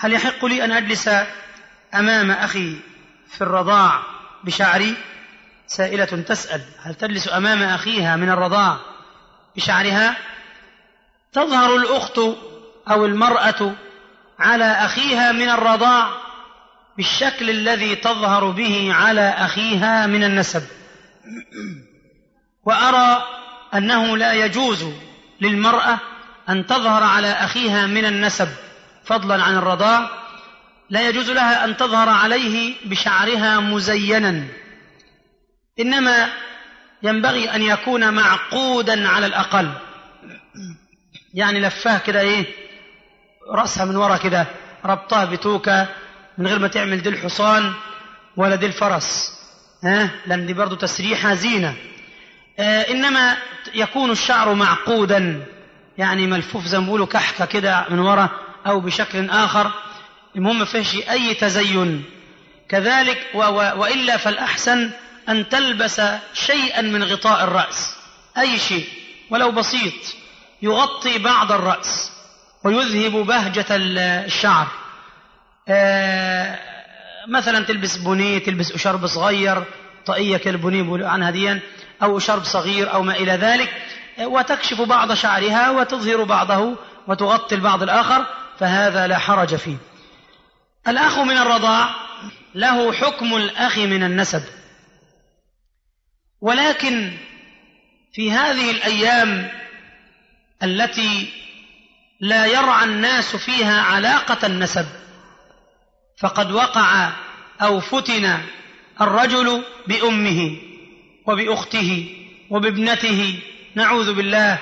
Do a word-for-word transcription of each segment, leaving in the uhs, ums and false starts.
هل يحق لي أن أجلس أمام أخي في الرضاع بشعري؟ سائلة تسأل: هل تجلس أمام أخيها من الرضاع بشعرها؟ تظهر الأخت أو المرأة على أخيها من الرضاع بالشكل الذي تظهر به على أخيها من النسب، وأرى أنه لا يجوز للمرأة أن تظهر على أخيها من النسب فضلا عن الرضاع، لا يجوز لها أن تظهر عليه بشعرها مزينا، إنما ينبغي أن يكون معقودا على الأقل، يعني لفاه كده إيه رأسها من وراء كده، ربطها بتوكة من غير ما تعمل دي الحصان ولا دي الفرس، ها لأن دي برضو تسريحة زينة. آه إنما يكون الشعر معقودا، يعني ملفوف زي ما بيقولوا كحكة كده من وراء أو بشكل آخر، المهم ما فيهش أي تزين. كذلك و و وإلا فالأحسن أن تلبس شيئا من غطاء الرأس، أي شيء ولو بسيط يغطي بعض الرأس ويذهب بهجة الشعر. آه مثلا تلبس بني، تلبس أشرب صغير، طاقية كالبني بيقولوا عنها ديا، أو أشرب صغير أو ما إلى ذلك، وتكشف بعض شعرها وتظهر بعضه وتغطي البعض الآخر، فهذا لا حرج فيه. الأخ من الرضاع له حكم الأخ من النسب، ولكن في هذه الأيام التي لا يرعى الناس فيها علاقة النسب، فقد وقع أو فتن الرجل بأمه وبأخته وبابنته، نعوذ بالله.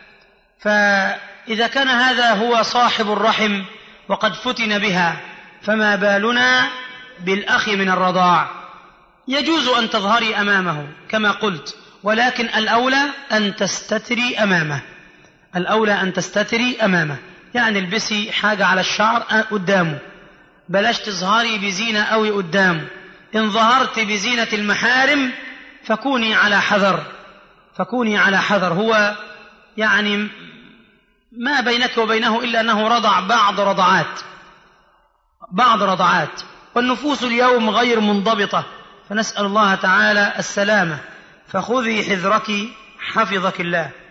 فإذا كان هذا هو صاحب الرحم وقد فتن بها، فما بالنا بالأخ من الرضاع؟ يجوز أن تظهري أمامه كما قلت، ولكن الأولى أن تستتري أمامه، الأولى أن تستتري أمامه، يعني البسي حاجة على الشعر قدامه، بلاش تظهري بزينة أوي قدامه. إن ظهرت بزينة المحارم فكوني على حذر، فكوني على حذر. هو يعني ما بينك وبينه إلا أنه رضع بعض رضعات بعض رضعات والنفوس اليوم غير منضبطة، فنسأل الله تعالى السلامة. فخذي حذرك حفظك الله.